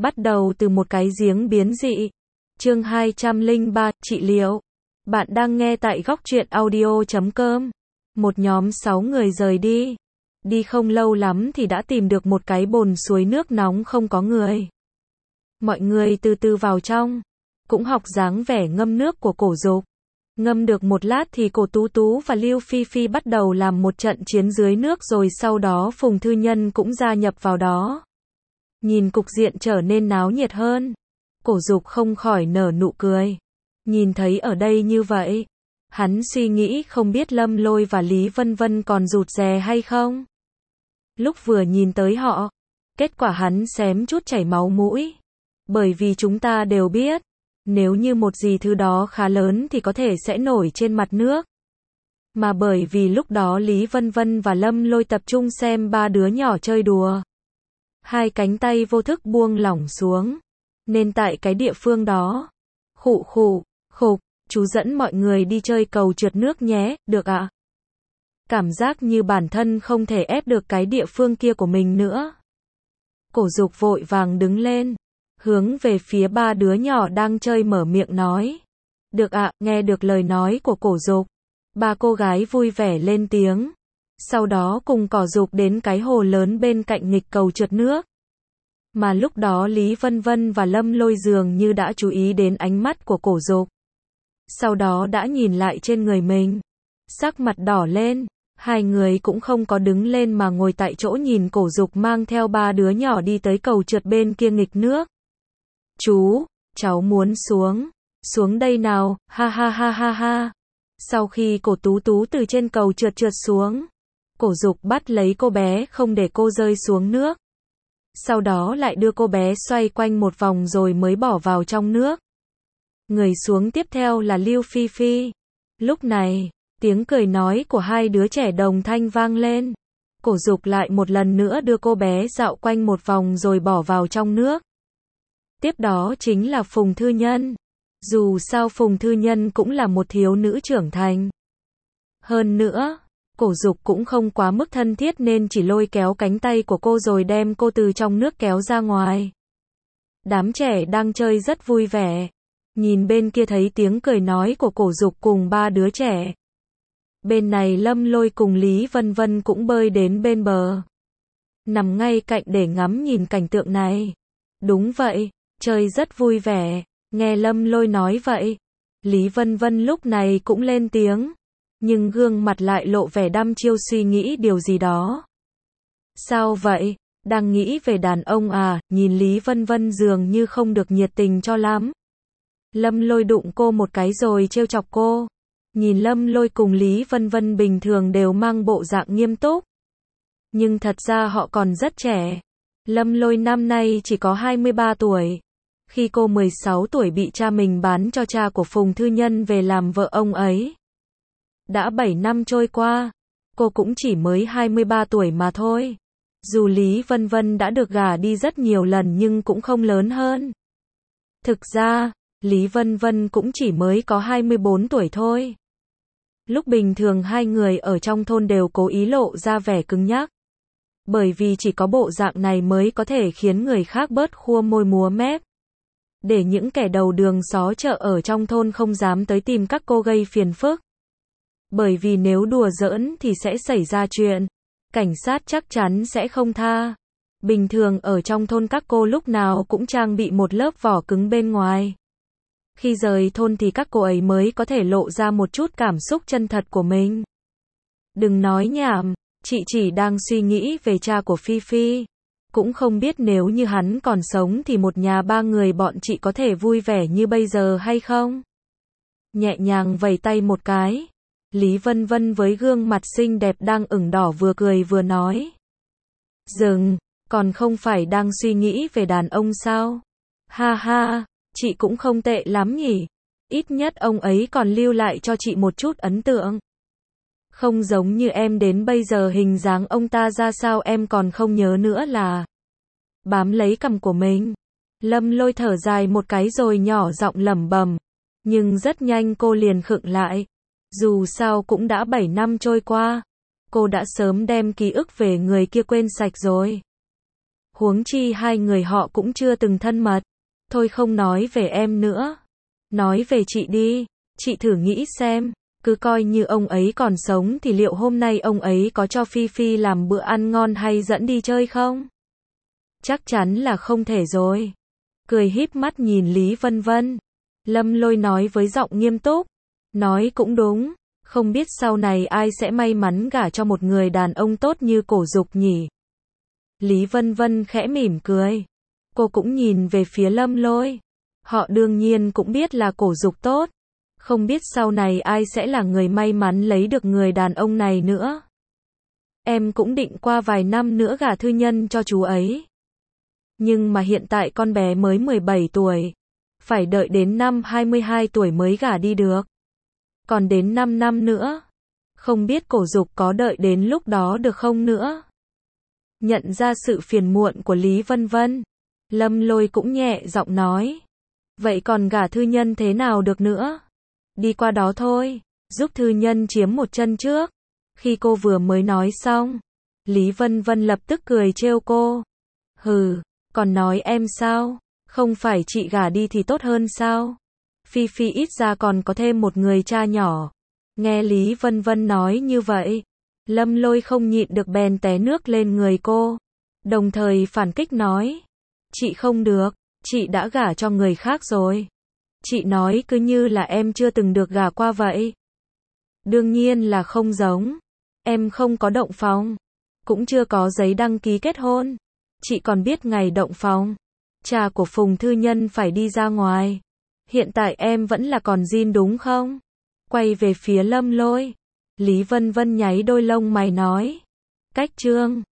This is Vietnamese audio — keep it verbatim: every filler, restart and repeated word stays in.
Bắt đầu từ một cái giếng biến dị. Chương hai trăm lẻ ba, trị liệu. Bạn đang nghe tại góc truyện audio chấm com. Một nhóm sáu người rời đi. Đi không lâu lắm thì đã tìm được một cái bồn suối nước nóng không có người. Mọi người từ từ vào trong. Cũng học dáng vẻ ngâm nước của Cổ Dục. Ngâm được một lát thì Cổ Tú Tú và Lưu Phi Phi bắt đầu làm một trận chiến dưới nước, rồi sau đó Phùng Thư Nhân cũng gia nhập vào đó. Nhìn cục diện trở nên náo nhiệt hơn. Cổ Dục không khỏi nở nụ cười. Nhìn thấy ở đây như vậy, hắn suy nghĩ không biết Lâm Lôi và Lý Vân Vân còn rụt rè hay không. Lúc vừa nhìn tới họ, kết quả hắn xém chút chảy máu mũi. Bởi vì chúng ta đều biết, nếu như một gì thứ đó khá lớn thì có thể sẽ nổi trên mặt nước. Mà bởi vì lúc đó Lý Vân Vân và Lâm Lôi tập trung xem ba đứa nhỏ chơi đùa, hai cánh tay vô thức buông lỏng xuống. Nên tại cái địa phương đó, khụ khụ, khục, chú dẫn mọi người đi chơi cầu trượt nước nhé, được ạ? Cảm giác như bản thân không thể ép được cái địa phương kia của mình nữa. Cổ Dục vội vàng đứng lên, hướng về phía ba đứa nhỏ đang chơi mở miệng nói. Được ạ, nghe được lời nói của Cổ Dục, ba cô gái vui vẻ lên tiếng. Sau đó cùng Cổ Dục đến cái hồ lớn bên cạnh nghịch cầu trượt nước. Mà lúc đó Lý Vân Vân và Lâm Lôi dường như đã chú ý đến ánh mắt của Cổ Dục. Sau đó đã nhìn lại trên người mình. Sắc mặt đỏ lên, hai người cũng không có đứng lên mà ngồi tại chỗ nhìn Cổ Dục mang theo ba đứa nhỏ đi tới cầu trượt bên kia nghịch nước. Chú, cháu muốn xuống, xuống đây nào, ha ha ha ha ha. Sau khi Cổ Tú Tú từ trên cầu trượt trượt xuống, Cổ Dục bắt lấy cô bé không để cô rơi xuống nước. Sau đó lại đưa cô bé xoay quanh một vòng rồi mới bỏ vào trong nước. Người xuống tiếp theo là Lưu Phi Phi. Lúc này, tiếng cười nói của hai đứa trẻ đồng thanh vang lên. Cổ Dục lại một lần nữa đưa cô bé dạo quanh một vòng rồi bỏ vào trong nước. Tiếp đó chính là Phùng Thư Nhân. Dù sao Phùng Thư Nhân cũng là một thiếu nữ trưởng thành. Hơn nữa, Cổ Dục cũng không quá mức thân thiết nên chỉ lôi kéo cánh tay của cô rồi đem cô từ trong nước kéo ra ngoài. Đám trẻ đang chơi rất vui vẻ. Nhìn bên kia thấy tiếng cười nói của Cổ Dục cùng ba đứa trẻ. Bên này Lâm Lôi cùng Lý Vân Vân cũng bơi đến bên bờ. Nằm ngay cạnh để ngắm nhìn cảnh tượng này. Đúng vậy, chơi rất vui vẻ. Nghe Lâm Lôi nói vậy, Lý Vân Vân lúc này cũng lên tiếng. Nhưng gương mặt lại lộ vẻ đăm chiêu suy nghĩ điều gì đó. Sao vậy? Đang nghĩ về đàn ông à? Nhìn Lý Vân Vân dường như không được nhiệt tình cho lắm. Lâm Lôi đụng cô một cái rồi trêu chọc cô. Nhìn Lâm Lôi cùng Lý Vân Vân bình thường đều mang bộ dạng nghiêm túc. Nhưng thật ra họ còn rất trẻ. Lâm Lôi năm nay chỉ có hai mươi ba tuổi. Khi cô mười sáu tuổi bị cha mình bán cho cha của Phùng Thư Nhân về làm vợ ông ấy. Đã bảy năm trôi qua, cô cũng chỉ mới hai mươi ba tuổi mà thôi. Dù Lý Vân Vân đã được gả đi rất nhiều lần nhưng cũng không lớn hơn. Thực ra, Lý Vân Vân cũng chỉ mới có hai mươi bốn tuổi thôi. Lúc bình thường hai người ở trong thôn đều cố ý lộ ra vẻ cứng nhắc. Bởi vì chỉ có bộ dạng này mới có thể khiến người khác bớt khua môi múa mép. Để những kẻ đầu đường xó chợ ở trong thôn không dám tới tìm các cô gây phiền phức. Bởi vì nếu đùa giỡn thì sẽ xảy ra chuyện. Cảnh sát chắc chắn sẽ không tha. Bình thường ở trong thôn các cô lúc nào cũng trang bị một lớp vỏ cứng bên ngoài. Khi rời thôn thì các cô ấy mới có thể lộ ra một chút cảm xúc chân thật của mình. Đừng nói nhảm, chị chỉ đang suy nghĩ về cha của Phi Phi. Cũng không biết nếu như hắn còn sống thì một nhà ba người bọn chị có thể vui vẻ như bây giờ hay không? Nhẹ nhàng vẩy tay một cái. Lý Vân Vân với gương mặt xinh đẹp đang ửng đỏ vừa cười vừa nói. Dừng, còn không phải đang suy nghĩ về đàn ông sao? Ha ha, chị cũng không tệ lắm nhỉ. Ít nhất ông ấy còn lưu lại cho chị một chút ấn tượng. Không giống như em đến bây giờ hình dáng ông ta ra sao em còn không nhớ nữa là. Bám lấy cằm của mình. Lâm Lôi thở dài một cái rồi nhỏ giọng lẩm bẩm. Nhưng rất nhanh cô liền khựng lại. Dù sao cũng đã bảy năm trôi qua. Cô đã sớm đem ký ức về người kia quên sạch rồi. Huống chi hai người họ cũng chưa từng thân mật. Thôi không nói về em nữa. Nói về chị đi. Chị thử nghĩ xem. Cứ coi như ông ấy còn sống thì liệu hôm nay ông ấy có cho Phi Phi làm bữa ăn ngon hay dẫn đi chơi không? Chắc chắn là không thể rồi. Cười híp mắt nhìn Lý Vân Vân. Lâm Lôi nói với giọng nghiêm túc. Nói cũng đúng. Không biết sau này ai sẽ may mắn gả cho một người đàn ông tốt như Cổ Dục nhỉ? Lý Vân Vân khẽ mỉm cười. Cô cũng nhìn về phía Lâm Lôi. Họ đương nhiên cũng biết là Cổ Dục tốt. Không biết sau này ai sẽ là người may mắn lấy được người đàn ông này nữa. Em cũng định qua vài năm nữa gả Thư Nhân cho chú ấy. Nhưng mà hiện tại con bé mới mười bảy tuổi. Phải đợi đến năm hai mươi hai tuổi mới gả đi được. Còn đến năm năm nữa. Không biết Cổ Dục có đợi đến lúc đó được không nữa. Nhận ra sự phiền muộn của Lý Vân Vân. Lâm Lôi cũng nhẹ giọng nói. Vậy còn gả Thư Nhân thế nào được nữa? Đi qua đó thôi. Giúp Thư Nhân chiếm một chân trước. Khi cô vừa mới nói xong. Lý Vân Vân lập tức cười trêu cô. Hừ, còn nói em sao? Không phải chị gả đi thì tốt hơn sao? Phi Phi ít ra còn có thêm một người cha nhỏ. Nghe Lý Vân Vân nói như vậy. Lâm Lôi không nhịn được bèn té nước lên người cô. Đồng thời phản kích nói. Chị không được, chị đã gả cho người khác rồi. Chị nói cứ như là em chưa từng được gả qua vậy. Đương nhiên là không giống. Em không có động phòng. Cũng chưa có giấy đăng ký kết hôn. Chị còn biết ngày động phòng. Cha của Phùng Thư Nhân phải đi ra ngoài. Hiện tại em vẫn là còn zin đúng không? Quay về phía Lâm Lôi. Lý Vân Vân nháy đôi lông mày nói. Cách trương.